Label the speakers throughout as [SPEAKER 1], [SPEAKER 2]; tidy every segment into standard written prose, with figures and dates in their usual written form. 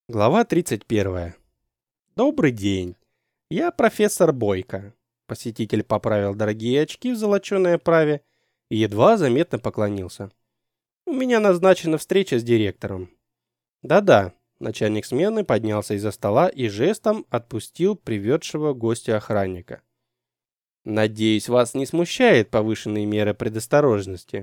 [SPEAKER 1] Глава 31. Добрый день. Я профессор Бойко. Посетитель поправил дорогие очки в золоченой оправе и едва заметно поклонился. У меня назначена встреча с директором. Да-да, начальник смены поднялся из-за стола и жестом отпустил приведшего гостя охранника. Надеюсь, вас не смущает повышенные меры предосторожности.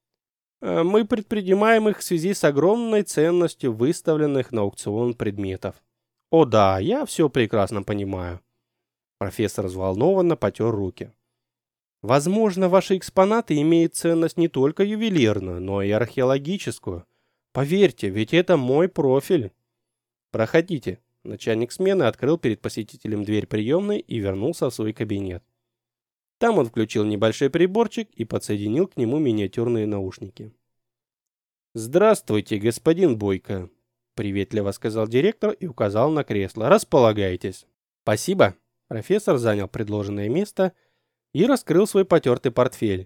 [SPEAKER 1] Мы предпринимаем их в связи с огромной ценностью выставленных на аукцион предметов. О да, я все прекрасно понимаю. Профессор взволнованно потер руки. Возможно, ваши экспонаты имеют ценность не только ювелирную, но и археологическую. Поверьте, ведь это мой профиль. Проходите. Начальник смены открыл перед посетителем дверь приемной и вернулся в свой кабинет. Там он включил небольшой приборчик и подсоединил к нему миниатюрные наушники. «Здравствуйте, господин Бойко», — приветливо сказал директор и указал на кресло. «Располагайтесь». «Спасибо». Профессор занял предложенное место и раскрыл свой потертый портфель.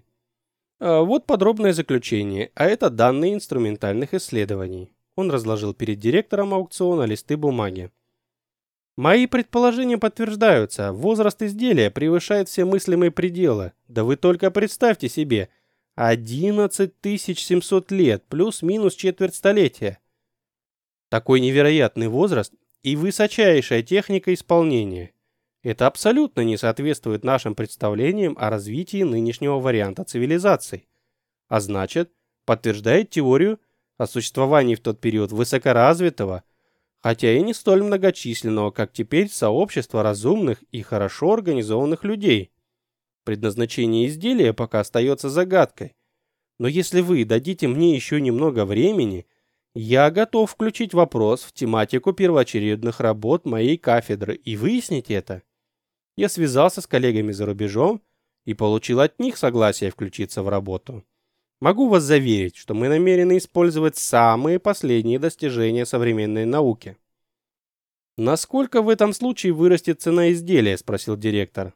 [SPEAKER 1] Вот подробное заключение, а это данные инструментальных исследований. Он разложил перед директором аукциона листы бумаги. Мои предположения подтверждаются. Возраст изделия превышает все мыслимые пределы. Да вы только представьте себе. 11 700 лет, плюс-минус четверть столетия. Такой невероятный возраст и высочайшая техника исполнения. Это абсолютно не соответствует нашим представлениям о развитии нынешнего варианта цивилизаций. А значит, подтверждает теорию о существовании в тот период высокоразвитого, хотя и не столь многочисленного, как теперь, сообщества разумных и хорошо организованных людей. Предназначение изделия пока остается загадкой. Но если вы дадите мне еще немного времени, я готов включить вопрос в тематику первоочередных работ моей кафедры и выяснить это. Я связался с коллегами за рубежом и получил от них согласие включиться в работу. Могу вас заверить, что мы намерены использовать самые последние достижения современной науки. «Насколько в этом случае вырастет цена изделия?» – спросил директор.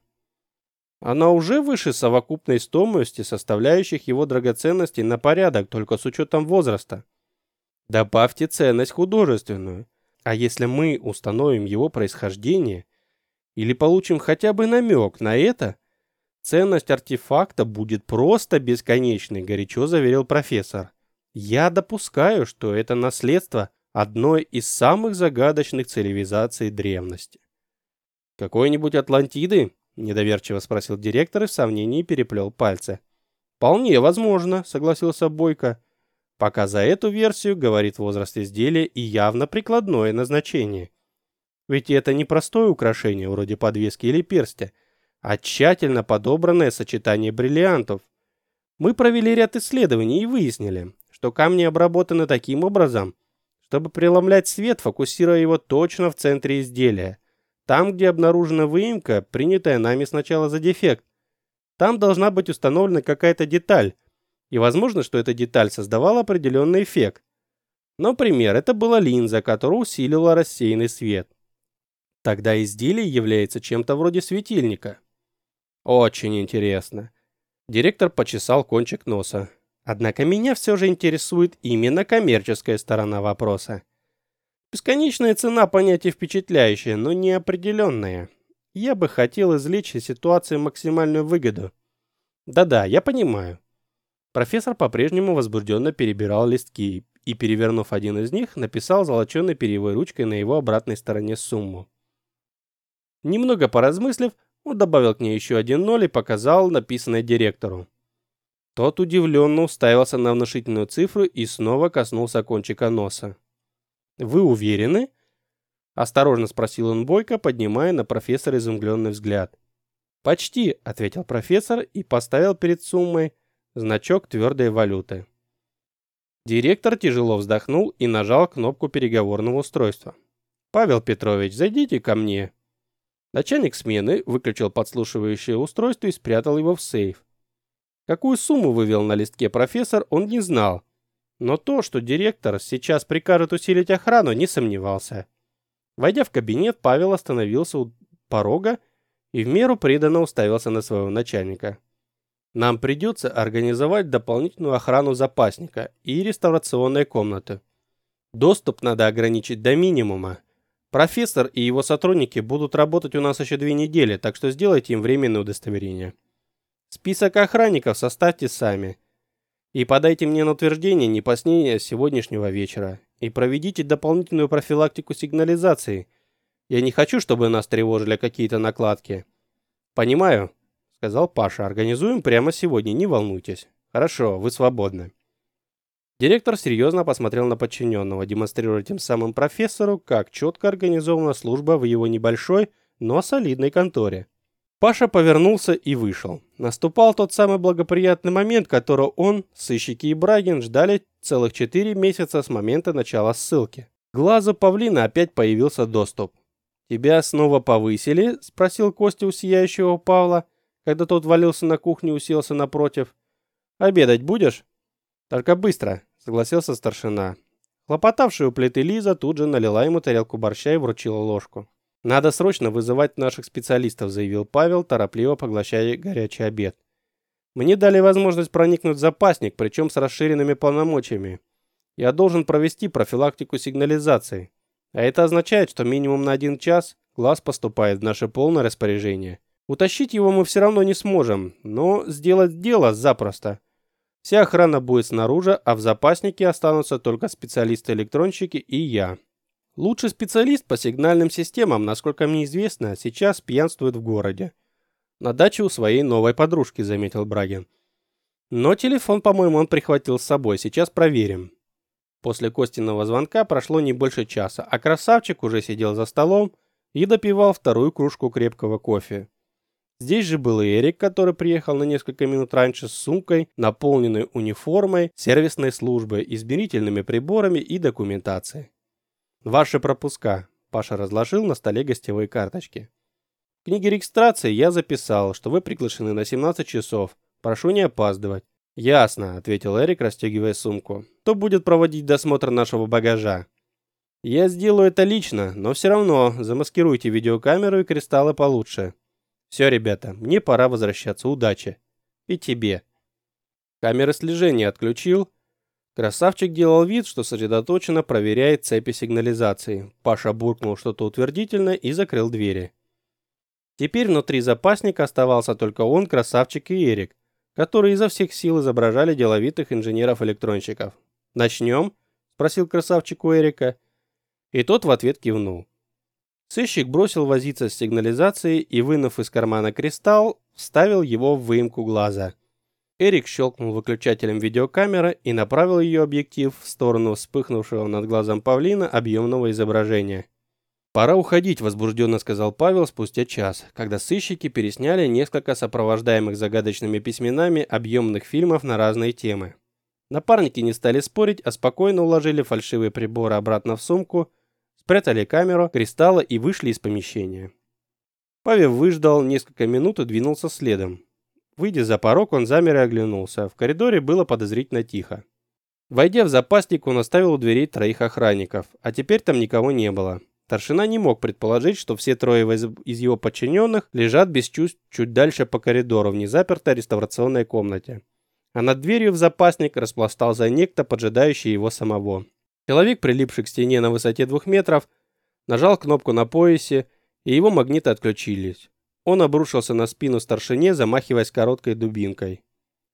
[SPEAKER 1] «Она уже выше совокупной стоимости составляющих его драгоценностей на порядок, только с учетом возраста. Добавьте ценность художественную. А если мы установим его происхождение или получим хотя бы намек на это, ценность артефакта будет просто бесконечной», – горячо заверил профессор. «Я допускаю, что это наследство одной из самых загадочных цивилизаций древности». «Какой-нибудь Атлантиды?» – недоверчиво спросил директор и в сомнении переплел пальцы. «Вполне возможно», – согласился Бойко. «Пока за эту версию говорит возраст изделия и явно прикладное назначение. Ведь это не простое украшение вроде подвески или перстня, а тщательно подобранное сочетание бриллиантов. Мы провели ряд исследований и выяснили, что камни обработаны таким образом, чтобы преломлять свет, фокусируя его точно в центре изделия. Там, где обнаружена выемка, принятая нами сначала за дефект, там должна быть установлена какая-то деталь, и возможно, что эта деталь создавала определенный эффект. Например, это была линза, которая усиливала рассеянный свет. Тогда изделие является чем-то вроде светильника. Очень интересно. Директор почесал кончик носа. Однако меня все же интересует именно коммерческая сторона вопроса. Бесконечная цена — понятие впечатляющее, но неопределенное. Я бы хотел извлечь из ситуации максимальную выгоду. Да-да, я понимаю. Профессор по-прежнему возбужденно перебирал листки и, перевернув один из них, написал золоченой перьевой ручкой на его обратной стороне сумму. Немного поразмыслив, он добавил к ней еще один ноль и показал написанное директору. Тот удивленно уставился на внушительную цифру и снова коснулся кончика носа. «Вы уверены?» – осторожно спросил он Бойко, поднимая на профессора изумленный взгляд. «Почти», – ответил профессор и поставил перед суммой значок твердой валюты. Директор тяжело вздохнул и нажал кнопку переговорного устройства. «Павел Петрович, зайдите ко мне». Начальник смены выключил подслушивающее устройство и спрятал его в сейф. Какую сумму вывел на листке профессор, он не знал. Но то, что директор сейчас прикажет усилить охрану, не сомневался. Войдя в кабинет, Павел остановился у порога и в меру преданно уставился на своего начальника. «Нам придется организовать дополнительную охрану запасника и реставрационной комнаты. Доступ надо ограничить до минимума. Профессор и его сотрудники будут работать у нас еще 2 недели, так что сделайте им временное удостоверение. Список охранников составьте сами. И подайте мне на утверждение не позднее сегодняшнего вечера. И проведите дополнительную профилактику сигнализации. Я не хочу, чтобы нас тревожили какие-то накладки. Понимаю, сказал Паша. Организуем прямо сегодня, не волнуйтесь. Хорошо, вы свободны. Директор серьезно посмотрел на подчиненного, демонстрируя тем самым профессору, как четко организована служба в его небольшой, но солидной конторе. Паша повернулся и вышел. Наступал тот самый благоприятный момент, которого он, сыщики и Брагин ждали целых 4 месяца с момента начала ссылки. К глазу павлина опять появился доступ. «Тебя снова повысили?» – спросил Костя у сияющего Павла, когда тот валился на кухню и уселся напротив. «Обедать будешь?» «Только быстро», – согласился старшина. Хлопотавшая у плиты Лиза тут же налила ему тарелку борща и вручила ложку. «Надо срочно вызывать наших специалистов», – заявил Павел, торопливо поглощая горячий обед. «Мне дали возможность проникнуть в запасник, причем с расширенными полномочиями. Я должен провести профилактику сигнализации. А это означает, что минимум на 1 час глаз поступает в наше полное распоряжение. Утащить его мы все равно не сможем, но сделать дело запросто. Вся охрана будет снаружи, а в запаснике останутся только специалисты-электронщики и я. Лучший специалист по сигнальным системам, насколько мне известно, сейчас пьянствует в городе. На даче у своей новой подружки», — заметил Брагин. «Но телефон, по-моему, он прихватил с собой. Сейчас проверим». После Костиного звонка прошло не больше часа, а красавчик уже сидел за столом и допивал 2-ю кружку крепкого кофе. Здесь же был и Эрик, который приехал на несколько минут раньше с сумкой, наполненной униформой сервисной службы, измерительными приборами и документацией. «Ваши пропуска», – Паша разложил на столе гостевые карточки. «В книге регистрации я записал, что вы приглашены на 17 часов. Прошу не опаздывать». «Ясно», – ответил Эрик, расстегивая сумку. «Кто будет проводить досмотр нашего багажа?» «Я сделаю это лично, но все равно замаскируйте видеокамеру и кристаллы получше». «Все, ребята, мне пора возвращаться. Удачи». «И тебе». Камеры слежения отключил. Красавчик делал вид, что сосредоточенно проверяет цепи сигнализации. Паша буркнул что-то утвердительно и закрыл двери. Теперь внутри запасника оставался только он, Красавчик и Эрик, которые изо всех сил изображали деловитых инженеров-электронщиков. «Начнем?» – спросил Красавчик у Эрика. И тот в ответ кивнул. Сыщик бросил возиться с сигнализацией и, вынув из кармана кристалл, вставил его в выемку глаза. Эрик щелкнул выключателем видеокамеры и направил ее объектив в сторону вспыхнувшего над глазом павлина объемного изображения. «Пора уходить», – возбужденно сказал Павел спустя час, когда сыщики пересняли несколько сопровождаемых загадочными письменами объемных фильмов на разные темы. Напарники не стали спорить, а спокойно уложили фальшивые приборы обратно в сумку, спрятали камеру, кристаллы и вышли из помещения. Павел выждал несколько минут и двинулся следом. Выйдя за порог, он замер и оглянулся. В коридоре было подозрительно тихо. Войдя в запасник, он оставил у дверей 3 охранников, а теперь там никого не было. Старшина не мог предположить, что все 3 из его подчиненных лежат без чувств чуть дальше по коридору в незапертой реставрационной комнате. А над дверью в запасник распластался некто, поджидающий его самого. Человек, прилипший к стене на высоте 2 метров, нажал кнопку на поясе, и его магниты отключились. Он обрушился на спину старшине, замахиваясь короткой дубинкой.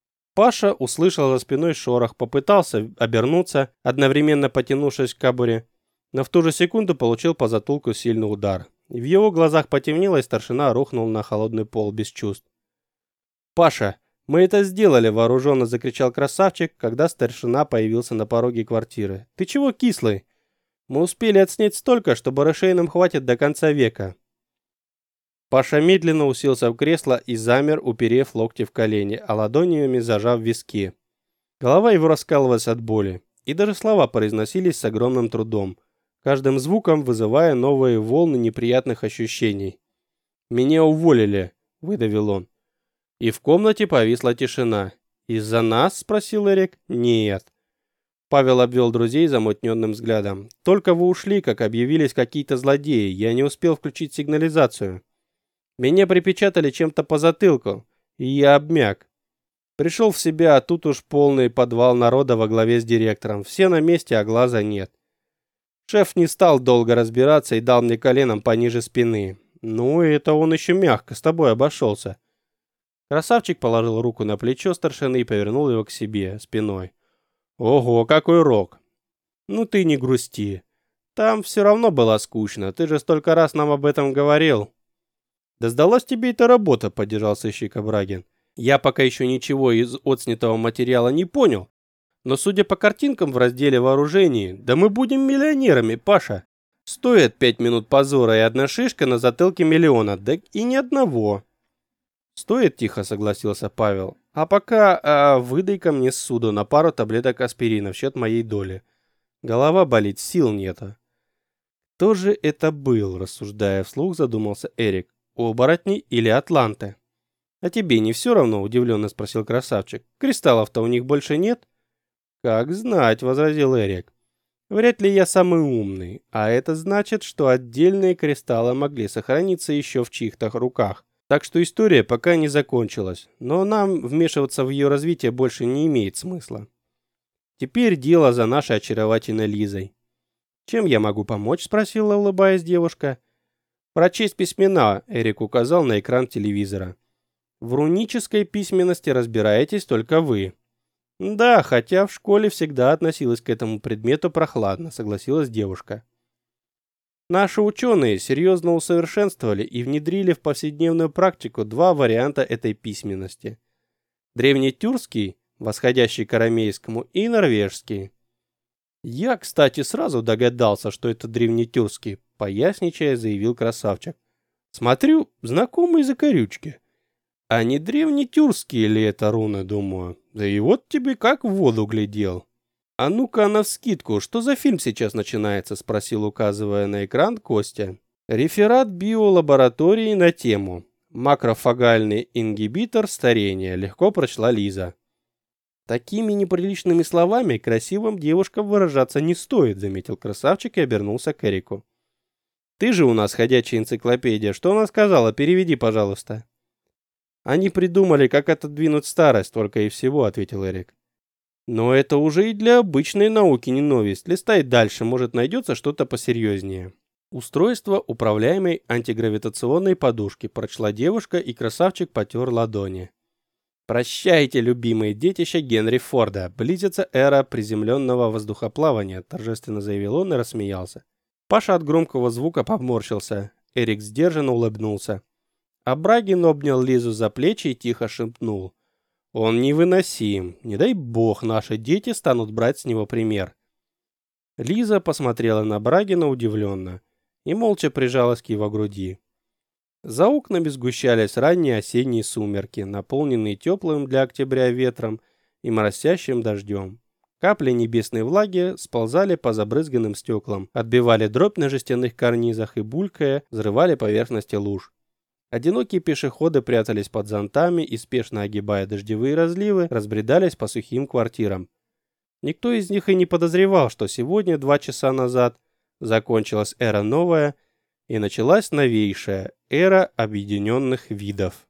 [SPEAKER 1] Паша услышал за спиной шорох, попытался обернуться, одновременно потянувшись к кобуре, но в ту же секунду получил по затылку сильный удар. В его глазах потемнело, и старшина рухнул на холодный пол без чувств. «Паша, мы это сделали!» – вооруженно закричал Красавчик, когда старшина появился на пороге квартиры. «Ты чего кислый? Мы успели отснять столько, что барышей нам хватит до конца века». Паша медленно уселся в кресло и замер, уперев локти в колени, а ладонями зажав виски. Голова его раскалывалась от боли, и даже слова произносились с огромным трудом, каждым звуком вызывая новые волны неприятных ощущений. «Меня уволили», – выдавил он. И в комнате повисла тишина. «Из-за нас?» – спросил Эрик. «Нет». Павел обвел друзей замутненным взглядом. «Только вы ушли, как объявились какие-то злодеи. Я не успел включить сигнализацию. Меня припечатали чем-то по затылку, и я обмяк. Пришел в себя, а тут уж полный подвал народа во главе с директором. Все на месте, а глаза нет. Шеф не стал долго разбираться и дал мне коленом пониже спины. Ну, это он еще мягко с тобой обошелся. Красавчик положил руку на плечо старшины и повернул его к себе спиной. Ого, какой рок! Ну ты не грусти. Там все равно было скучно, ты же столько раз нам об этом говорил. Да сдалась тебе эта работа, поддержал сыщик Абрагин. Я пока еще ничего из отснятого материала не понял, но судя по картинкам в разделе вооружений, да мы будем миллионерами, Паша. Стоит 5 минут позора и одна шишка на затылке миллиона, да и ни одного. Стоит, тихо согласился Павел. А пока выдай-ка мне ссуду на пару таблеток аспирина в счет моей доли. Голова болит, сил нету. Кто же это был, рассуждая вслух, задумался Эрик. Оборотни или атланты? А тебе не все равно, удивленно спросил красавчик. Кристаллов-то у них больше нет? Как знать, возразил Эрик. Вряд ли я самый умный, а это значит, что отдельные кристаллы могли сохраниться еще в чьих-то руках. Так что история пока не закончилась, но нам вмешиваться в ее развитие больше не имеет смысла. Теперь дело за нашей очаровательной Лизой. «Чем я могу помочь?» – спросила, улыбаясь девушка. «Прочесть письмена», – Эрик указал на экран телевизора. «В рунической письменности разбираетесь только вы». «Да, хотя в школе всегда относилась к этому предмету прохладно», – согласилась девушка. Наши ученые серьезно усовершенствовали и внедрили в повседневную практику два варианта этой письменности. Древнетюркский, восходящий к арамейскому, и норвежский. Я, кстати, сразу догадался, что это древнетюркский, поясничая, заявил красавчик. Смотрю, знакомые закорючки. А не древнетюркские ли это руны, думаю. Да и вот тебе как в воду глядел. «А ну-ка навскидку, что за фильм сейчас начинается?» – спросил, указывая на экран Костя. «Реферат биолаборатории на тему «Макрофагальный ингибитор старения», – легко прочла Лиза. «Такими неприличными словами красивым девушкам выражаться не стоит», – заметил красавчик и обернулся к Эрику. «Ты же у нас ходячая энциклопедия, что она сказала? Переведи, пожалуйста». «Они придумали, как отодвинуть старость, только и всего», – ответил Эрик. Но это уже и для обычной науки не новость. Листай дальше, может найдется что-то посерьезнее. Устройство управляемой антигравитационной подушки, прочла девушка, и красавчик потер ладони. Прощайте, любимые детища Генри Форда. Близится эра приземленного воздухоплавания, торжественно заявил он и рассмеялся. Паша от громкого звука поморщился. Эрик сдержанно улыбнулся. Абрагин обнял Лизу за плечи и тихо шепнул. Он невыносим. Не дай бог, наши дети станут брать с него пример. Лиза посмотрела на Брагина удивленно и молча прижалась к его груди. За окнами сгущались ранние осенние сумерки, наполненные теплым для октября ветром и моросящим дождем. Капли небесной влаги сползали по забрызганным стеклам, отбивали дробь на жестяных карнизах и, булькая, взрывали поверхности луж. Одинокие пешеходы прятались под зонтами и, спешно огибая дождевые разливы, разбредались по сухим квартирам. Никто из них и не подозревал, что сегодня, 2 часа назад, закончилась эра новая и началась новейшая эра объединенных видов.